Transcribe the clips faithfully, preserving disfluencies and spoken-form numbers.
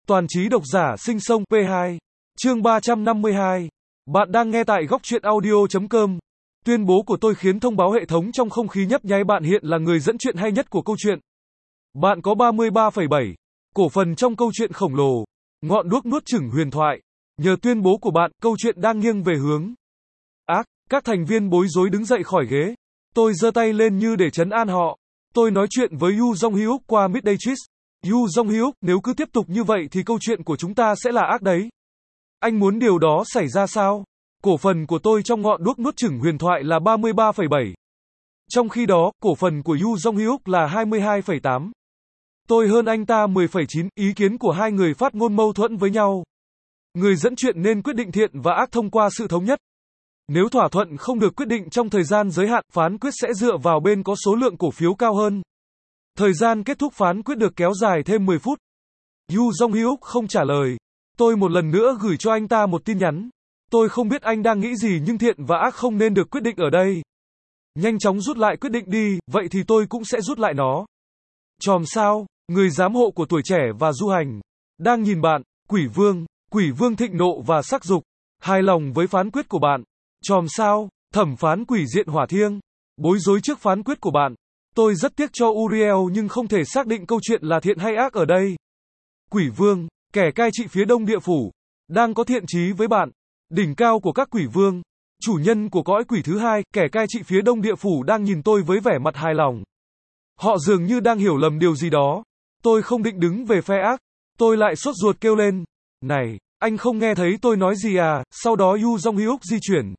Toàn trí độc giả sinh sông pê hai. Chương ba trăm năm mươi hai. Bạn đang nghe tại góc truyện audio chấm com. Tuyên bố của tôi khiến thông báo hệ thống trong không khí nhấp nháy. Bạn hiện là người dẫn chuyện hay nhất của câu chuyện. Bạn có ba mươi ba phẩy bảy cổ phần trong câu chuyện khổng lồ, ngọn đuốc nuốt chửng huyền thoại. Nhờ tuyên bố của bạn, câu chuyện đang nghiêng về hướng ác. Các thành viên bối rối đứng dậy khỏi ghế. Tôi giơ tay lên như để trấn an họ. Tôi nói chuyện với Yu Jong-hyuk qua Midday Twist. Yu Jong-hyuk, nếu cứ tiếp tục như vậy thì câu chuyện của chúng ta sẽ là ác đấy. Anh muốn điều đó xảy ra sao? Cổ phần của tôi trong ngọn đuốc nuốt chửng huyền thoại là ba mươi ba phẩy bảy. Trong khi đó, cổ phần của Yu Jong-hyuk là hai mươi hai phẩy tám. Tôi hơn anh ta mười phẩy chín, ý kiến của hai người phát ngôn mâu thuẫn với nhau. Người dẫn chuyện nên quyết định thiện và ác thông qua sự thống nhất. Nếu thỏa thuận không được quyết định trong thời gian giới hạn, phán quyết sẽ dựa vào bên có số lượng cổ phiếu cao hơn. Thời gian kết thúc phán quyết được kéo dài thêm mười phút. Yu Jong-hyuk không trả lời. Tôi một lần nữa gửi cho anh ta một tin nhắn. Tôi không biết anh đang nghĩ gì nhưng thiện và ác không nên được quyết định ở đây. Nhanh chóng rút lại quyết định đi, vậy thì tôi cũng sẽ rút lại nó. Chòm sao, người giám hộ của tuổi trẻ và du hành, đang nhìn bạn. Quỷ vương, quỷ vương thịnh nộ và sắc dục, hài lòng với phán quyết của bạn. Chòm sao, thẩm phán quỷ diện hỏa thiêng, bối rối trước phán quyết của bạn. Tôi rất tiếc cho Uriel nhưng không thể xác định câu chuyện là thiện hay ác ở đây. Quỷ vương, kẻ cai trị phía đông địa phủ, đang có thiện chí với bạn. Đỉnh cao của các quỷ vương, chủ nhân của cõi quỷ thứ hai, kẻ cai trị phía đông địa phủ đang nhìn tôi với vẻ mặt hài lòng. Họ dường như đang hiểu lầm điều gì đó. Tôi không định đứng về phe ác. Tôi lại sốt ruột kêu lên. Này, anh không nghe thấy tôi nói gì à? Sau đó Yu Jong-hyuk di chuyển.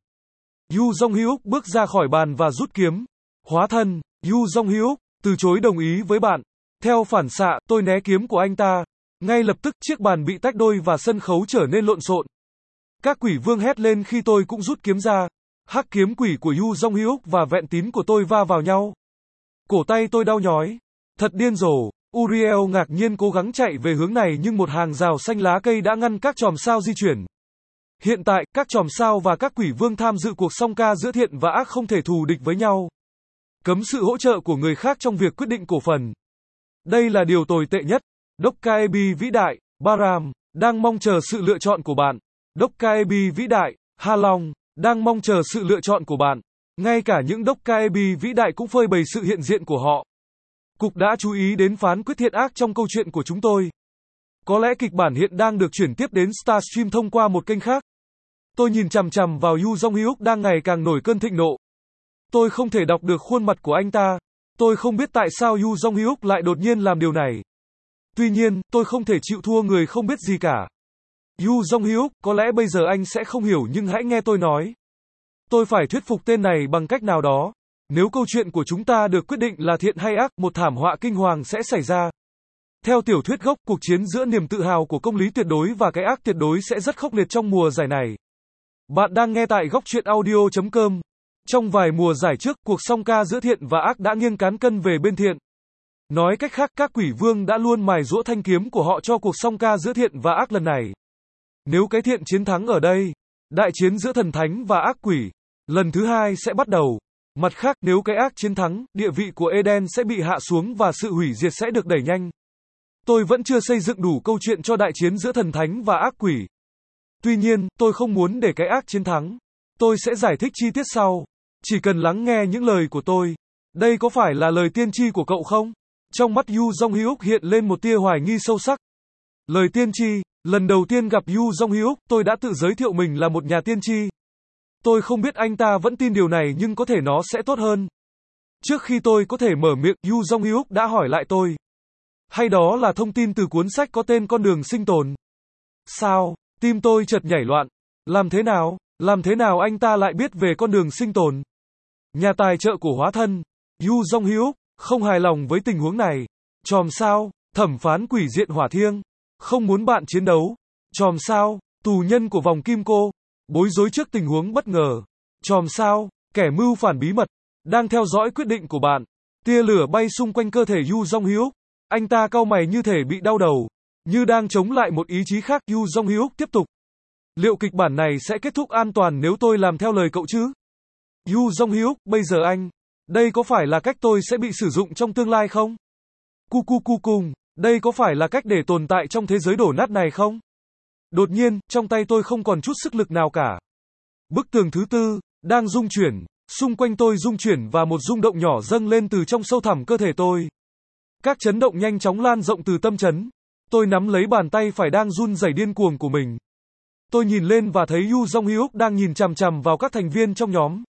Yu Jong-hyuk bước ra khỏi bàn và rút kiếm. Hóa thân, Yu Jong-hyuk từ chối đồng ý với bạn. Theo phản xạ, tôi né kiếm của anh ta. Ngay lập tức chiếc bàn bị tách đôi và sân khấu trở nên lộn xộn. Các quỷ vương hét lên khi tôi cũng rút kiếm ra. Hắc kiếm quỷ của Yu Jong-hyuk và vẹn tín của tôi va vào nhau. Cổ tay tôi đau nhói. Thật điên rồ. Uriel ngạc nhiên cố gắng chạy về hướng này nhưng một hàng rào xanh lá cây đã ngăn các chòm sao di chuyển. Hiện tại, các chòm sao và các quỷ vương tham dự cuộc song ca giữa thiện và ác không thể thù địch với nhau. Cấm sự hỗ trợ của người khác trong việc quyết định cổ phần. Đây là điều tồi tệ nhất. Dokkaebi vĩ đại, Baram, đang mong chờ sự lựa chọn của bạn. Dokkaebi vĩ đại, Ha Long, đang mong chờ sự lựa chọn của bạn. Ngay cả những Dokkaebi vĩ đại cũng phơi bày sự hiện diện của họ. Cục đã chú ý đến phán quyết thiện ác trong câu chuyện của chúng tôi. Có lẽ kịch bản hiện đang được chuyển tiếp đến Starstream thông qua một kênh khác. Tôi nhìn chằm chằm vào Yu Jong-hyuk đang ngày càng nổi cơn thịnh nộ. Tôi không thể đọc được khuôn mặt của anh ta. Tôi không biết tại sao Yu Jong-hyuk lại đột nhiên làm điều này. Tuy nhiên, tôi không thể chịu thua người không biết gì cả. Yu Jong-hyuk, có lẽ bây giờ anh sẽ không hiểu nhưng hãy nghe tôi nói. Tôi phải thuyết phục tên này bằng cách nào đó. Nếu câu chuyện của chúng ta được quyết định là thiện hay ác, một thảm họa kinh hoàng sẽ xảy ra. Theo tiểu thuyết gốc, cuộc chiến giữa niềm tự hào của công lý tuyệt đối và cái ác tuyệt đối sẽ rất khốc liệt trong mùa giải này. Bạn đang nghe tại góc truyện audio chấm com. Trong vài mùa giải trước, cuộc song ca giữa thiện và ác đã nghiêng cán cân về bên thiện. Nói cách khác, các quỷ vương đã luôn mài giũa thanh kiếm của họ cho cuộc song ca giữa thiện và ác lần này. Nếu cái thiện chiến thắng ở đây, đại chiến giữa thần thánh và ác quỷ lần thứ hai sẽ bắt đầu. Mặt khác, nếu cái ác chiến thắng, địa vị của Eden sẽ bị hạ xuống và sự hủy diệt sẽ được đẩy nhanh. Tôi vẫn chưa xây dựng đủ câu chuyện cho đại chiến giữa thần thánh và ác quỷ. Tuy nhiên, tôi không muốn để cái ác chiến thắng. Tôi sẽ giải thích chi tiết sau. Chỉ cần lắng nghe những lời của tôi. Đây có phải là lời tiên tri của cậu không? Trong mắt Yu Jong-hyuk hiện lên một tia hoài nghi sâu sắc. Lời tiên tri, lần đầu tiên gặp Yu Jong-hyuk, tôi đã tự giới thiệu mình là một nhà tiên tri. Tôi không biết anh ta vẫn tin điều này nhưng có thể nó sẽ tốt hơn. Trước khi tôi có thể mở miệng, Yu Jong-hyuk đã hỏi lại tôi. Hay đó là thông tin từ cuốn sách có tên Con đường sinh tồn? Sao? Tim tôi chợt nhảy loạn. Làm thế nào? Làm thế nào anh ta lại biết về con đường sinh tồn? Nhà tài trợ của hóa thân, Yu Jong-hyuk, không hài lòng với tình huống này. Chòm sao? Thẩm phán quỷ diện hỏa thiêng, không muốn bạn chiến đấu. Chòm sao? Tù nhân của vòng kim cô, bối rối trước tình huống bất ngờ. Chòm sao? Kẻ mưu phản bí mật, đang theo dõi quyết định của bạn. Tia lửa bay xung quanh cơ thể Yu Jong-hyuk. Anh ta cau mày như thể bị đau đầu, như đang chống lại một ý chí khác. Yu Jong-hyuk tiếp tục. Liệu kịch bản này sẽ kết thúc an toàn nếu tôi làm theo lời cậu chứ? Yu Jong-hyuk, bây giờ anh, đây có phải là cách tôi sẽ bị sử dụng trong tương lai không? Cu cu cu cùng. Đây có phải là cách để tồn tại trong thế giới đổ nát này không? Đột nhiên, trong tay tôi không còn chút sức lực nào cả. Bức tường thứ tư, đang rung chuyển, xung quanh tôi rung chuyển và một rung động nhỏ dâng lên từ trong sâu thẳm cơ thể tôi. Các chấn động nhanh chóng lan rộng từ tâm chấn. Tôi nắm lấy bàn tay phải đang run rẩy điên cuồng của mình. Tôi nhìn lên và thấy Yu Jong Hyuk đang nhìn chằm chằm vào các thành viên trong nhóm.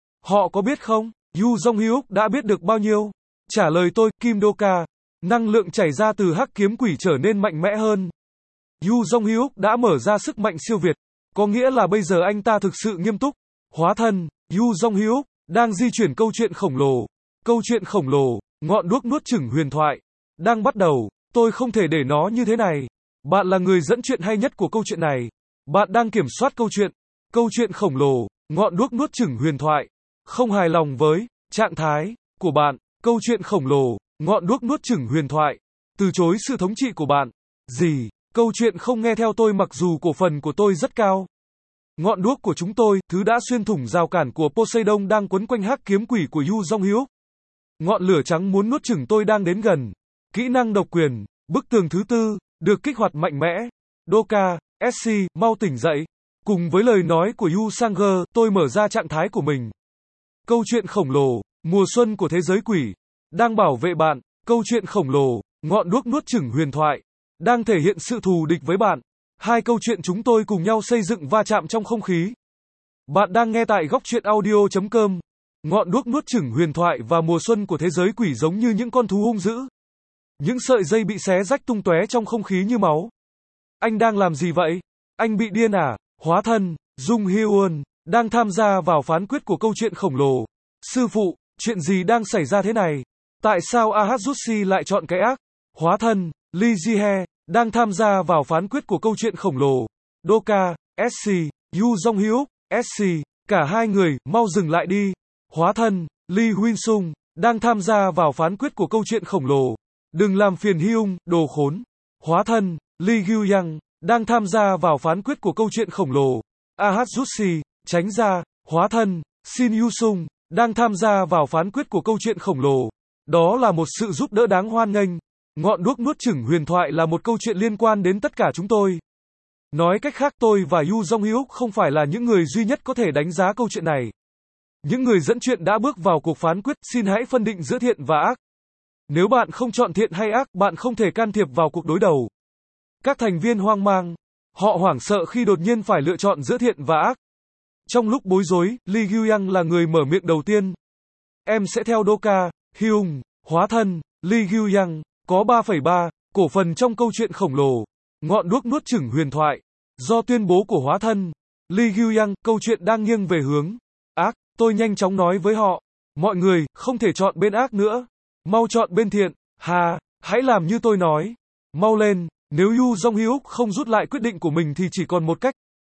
Họ có biết không? Yu Jong Hyuk đã biết được bao nhiêu? Trả lời tôi, Kim Doka. Năng lượng chảy ra từ hắc kiếm quỷ trở nên mạnh mẽ hơn. Yu Jong Hyuk đã mở ra sức mạnh siêu việt. Có nghĩa là bây giờ anh ta thực sự nghiêm túc. Hóa thân, Yu Jong Hyuk, đang di chuyển câu chuyện khổng lồ. Câu chuyện khổng lồ, ngọn đuốc nuốt chửng huyền thoại. Đang bắt đầu, tôi không thể để nó như thế này. Bạn là người dẫn chuyện hay nhất của câu chuyện này. Bạn đang kiểm soát câu chuyện. Câu chuyện khổng lồ, ngọn đuốc nuốt chửng huyền thoại. Không hài lòng với trạng thái của bạn. Câu chuyện khổng lồ, ngọn đuốc nuốt chửng huyền thoại. Từ chối sự thống trị của bạn. Gì? Câu chuyện không nghe theo tôi mặc dù cổ phần của tôi rất cao. Ngọn đuốc của chúng tôi, thứ đã xuyên thủng rào cản của Poseidon đang quấn quanh hắc kiếm quỷ của Yu Jong Hyuk. Ngọn lửa trắng muốn nuốt chửng tôi đang đến gần. Kỹ năng độc quyền, bức tường thứ tư, được kích hoạt mạnh mẽ. Doka, ét xê, mau tỉnh dậy. Cùng với lời nói của Yu Sanger, tôi mở ra trạng thái của mình. Câu chuyện khổng lồ, mùa xuân của thế giới quỷ, đang bảo vệ bạn. Câu chuyện khổng lồ, ngọn đuốc nuốt chửng huyền thoại, đang thể hiện sự thù địch với bạn. Hai câu chuyện chúng tôi cùng nhau xây dựng va chạm trong không khí. Bạn đang nghe tại góc truyện audio chấm com. Ngọn đuốc nuốt chửng huyền thoại và mùa xuân của thế giới quỷ giống như những con thú hung dữ. Những sợi dây bị xé rách tung tóe trong không khí như máu. Anh đang làm gì vậy? Anh bị điên à? Hóa thân, Jung Hyun, đang tham gia vào phán quyết của câu chuyện khổng lồ. Sư phụ, chuyện gì đang xảy ra thế này? Tại sao Ahasushi lại chọn cái ác? Hóa thân, Lee Ji-hye, đang tham gia vào phán quyết của câu chuyện khổng lồ. Doka, ét xê, Yu Jong Hyuk, ét xê, cả hai người, mau dừng lại đi. Hóa thân, Lee Huynh-sung, đang tham gia vào phán quyết của câu chuyện khổng lồ. Đừng làm phiền Hyung, đồ khốn. Hóa thân, Lee Gyu-yang, đang tham gia vào phán quyết của câu chuyện khổng lồ. Ahasushi, tránh ra. Hóa thân, Shin Yu-sung, đang tham gia vào phán quyết của câu chuyện khổng lồ. Đó là một sự giúp đỡ đáng hoan nghênh. Ngọn đuốc nuốt chửng huyền thoại là một câu chuyện liên quan đến tất cả chúng tôi. Nói cách khác, tôi và Yu Jong Hyuk không phải là những người duy nhất có thể đánh giá câu chuyện này. Những người dẫn chuyện đã bước vào cuộc phán quyết, xin hãy phân định giữa thiện và ác. Nếu bạn không chọn thiện hay ác, bạn không thể can thiệp vào cuộc đối đầu. Các thành viên hoang mang. Họ hoảng sợ khi đột nhiên phải lựa chọn giữa thiện và ác. Trong lúc bối rối, Lee Gyu-yang là người mở miệng đầu tiên. Em sẽ theo Doka, Hyung, hóa thân, Lee Gyu-yang, có ba phẩy ba, cổ phần trong câu chuyện khổng lồ. Ngọn đuốc nuốt chửng huyền thoại. Do tuyên bố của hóa thân, Lee Gyu-yang, câu chuyện đang nghiêng về hướng ác. Tôi nhanh chóng nói với họ. Mọi người, không thể chọn bên ác nữa. Mau chọn bên thiện. Hà, hãy làm như tôi nói. Mau lên, nếu Yu Jong Hyuk không rút lại quyết định của mình thì chỉ còn một cách.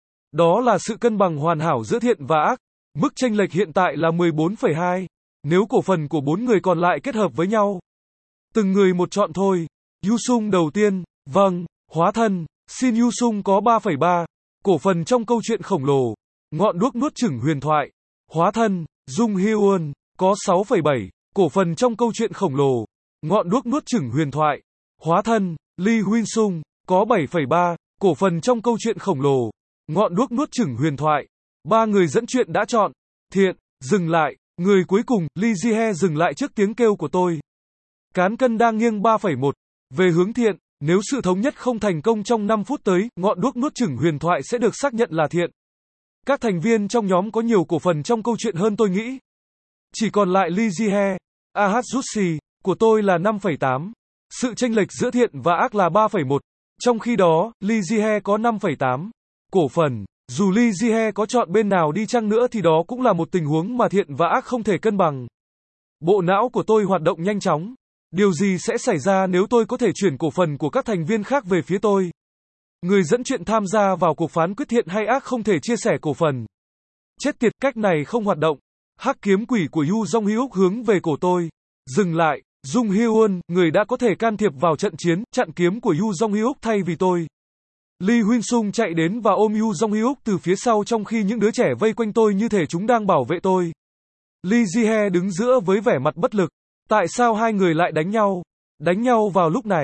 Đó là sự cân bằng hoàn hảo giữa thiện và ác. Mức chênh lệch hiện tại là mười bốn phẩy hai. Nếu cổ phần của bốn người còn lại kết hợp với nhau. Từng người một chọn thôi. Yu Sung đầu tiên. Vâng, hóa thân. Shin Yu Sung có ba phẩy ba. Cổ phần trong câu chuyện khổng lồ. Ngọn đuốc nuốt chửng huyền thoại. Hóa thân. Jung Hyun. Có sáu phẩy bảy. Cổ phần trong câu chuyện khổng lồ. Ngọn đuốc nuốt chửng huyền thoại. Hóa thân. Lee Huynh Sung. Có bảy phẩy ba. Cổ phần trong câu chuyện khổng lồ. Ngọn đuốc nuốt chửng huyền thoại. Ba người dẫn chuyện đã chọn. Thiện. Dừng lại. Người cuối cùng, Lee Ji-hye dừng lại trước tiếng kêu của tôi. Cán cân đang nghiêng ba phẩy một. Về hướng thiện. Nếu sự thống nhất không thành công trong năm phút tới, ngọn đuốc nuốt chửng huyền thoại sẽ được xác nhận là thiện. Các thành viên trong nhóm có nhiều cổ phần trong câu chuyện hơn tôi nghĩ. Chỉ còn lại Lee Ji-hye. Ahasushi của tôi là năm phẩy tám. Sự chênh lệch giữa thiện và ác là ba phẩy một. Trong khi đó, Lee Ji-hye có năm phẩy tám. Cổ phần. Dù Lee Ji-hye có chọn bên nào đi chăng nữa thì đó cũng là một tình huống mà thiện và ác không thể cân bằng. Bộ não của tôi hoạt động nhanh chóng. Điều gì sẽ xảy ra nếu tôi có thể chuyển cổ phần của các thành viên khác về phía tôi? Người dẫn chuyện tham gia vào cuộc phán quyết thiện hay ác không thể chia sẻ cổ phần. Chết tiệt, cách này không hoạt động. Hắc kiếm quỷ của Yu Jong Hyuk hướng về cổ tôi. Dừng lại, Jung Hyun, người đã có thể can thiệp vào trận chiến, chặn kiếm của Yu Jong Hyuk thay vì tôi. Lee Huynh Sung chạy đến và ôm Yu Jong Hyuk từ phía sau trong khi những đứa trẻ vây quanh tôi như thể chúng đang bảo vệ tôi. Lee Ji-hye đứng giữa với vẻ mặt bất lực. Tại sao hai người lại đánh nhau? Đánh nhau vào lúc này.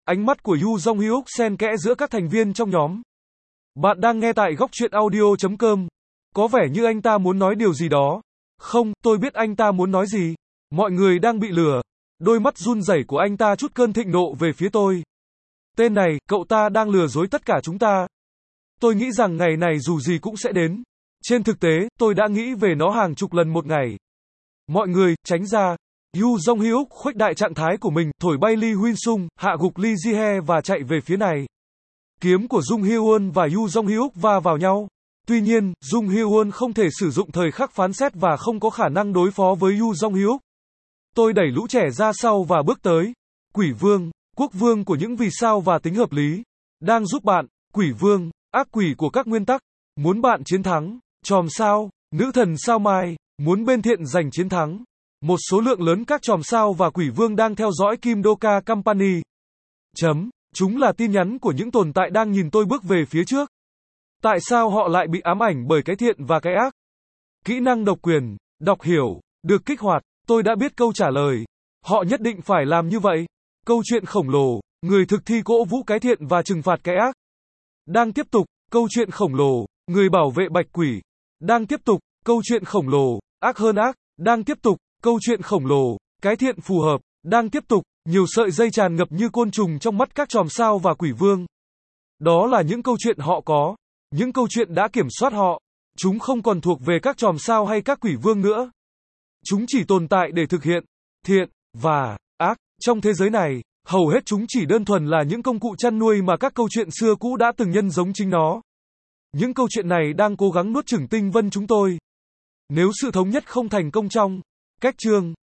Ánh mắt của Yu Jong Hyuk xen kẽ giữa các thành viên trong nhóm. Bạn đang nghe tại góc truyện audio chấm com. Có vẻ như anh ta muốn nói điều gì đó. Không, tôi biết anh ta muốn nói gì. Mọi người đang bị lừa. Đôi mắt run rẩy của anh ta trút cơn thịnh nộ về phía tôi. Tên này, cậu ta đang lừa dối tất cả chúng ta. Tôi nghĩ rằng ngày này dù gì cũng sẽ đến. Trên thực tế, tôi đã nghĩ về nó hàng chục lần một ngày. Mọi người, tránh ra. Yu Jong Hyuk khuếch đại trạng thái của mình, thổi bay Lee Huyên Sung, hạ gục Lee Ji-hye và chạy về phía này. Kiếm của Jung Hyo-won và Yu Jong Hyuk va vào nhau. Tuy nhiên, Jung Hyo-won không thể sử dụng thời khắc phán xét và không có khả năng đối phó với Yu Jong Hyuk. Tôi đẩy lũ trẻ ra sau và bước tới. Quỷ vương, quốc vương của những vì sao và tính hợp lý. Đang giúp bạn, quỷ vương, ác quỷ của các nguyên tắc. Muốn bạn chiến thắng. Chòm sao, nữ thần sao mai, muốn bên thiện giành chiến thắng. Một số lượng lớn các chòm sao và quỷ vương đang theo dõi Kim Doka Company. Chấm. Chúng là tin nhắn của những tồn tại đang nhìn tôi bước về phía trước. Tại sao họ lại bị ám ảnh bởi cái thiện và cái ác? Kỹ năng độc quyền, đọc hiểu, được kích hoạt. Tôi đã biết câu trả lời. Họ nhất định phải làm như vậy. Câu chuyện khổng lồ, người thực thi cỗ vũ cái thiện và trừng phạt cái ác. Đang tiếp tục, câu chuyện khổng lồ, người bảo vệ bạch quỷ. Đang tiếp tục, câu chuyện khổng lồ, ác hơn ác. Đang tiếp tục, câu chuyện khổng lồ, cái thiện phù hợp. Đang tiếp tục, nhiều sợi dây tràn ngập như côn trùng trong mắt các chòm sao và quỷ vương. Đó là những câu chuyện họ có. Những câu chuyện đã kiểm soát họ. Chúng không còn thuộc về các chòm sao hay các quỷ vương nữa. Chúng chỉ tồn tại để thực hiện thiện và ác. Trong thế giới này, hầu hết chúng chỉ đơn thuần là những công cụ chăn nuôi mà các câu chuyện xưa cũ đã từng nhân giống chính nó. Những câu chuyện này đang cố gắng nuốt chửng tinh vân chúng tôi. Nếu sự thống nhất không thành công trong cách chương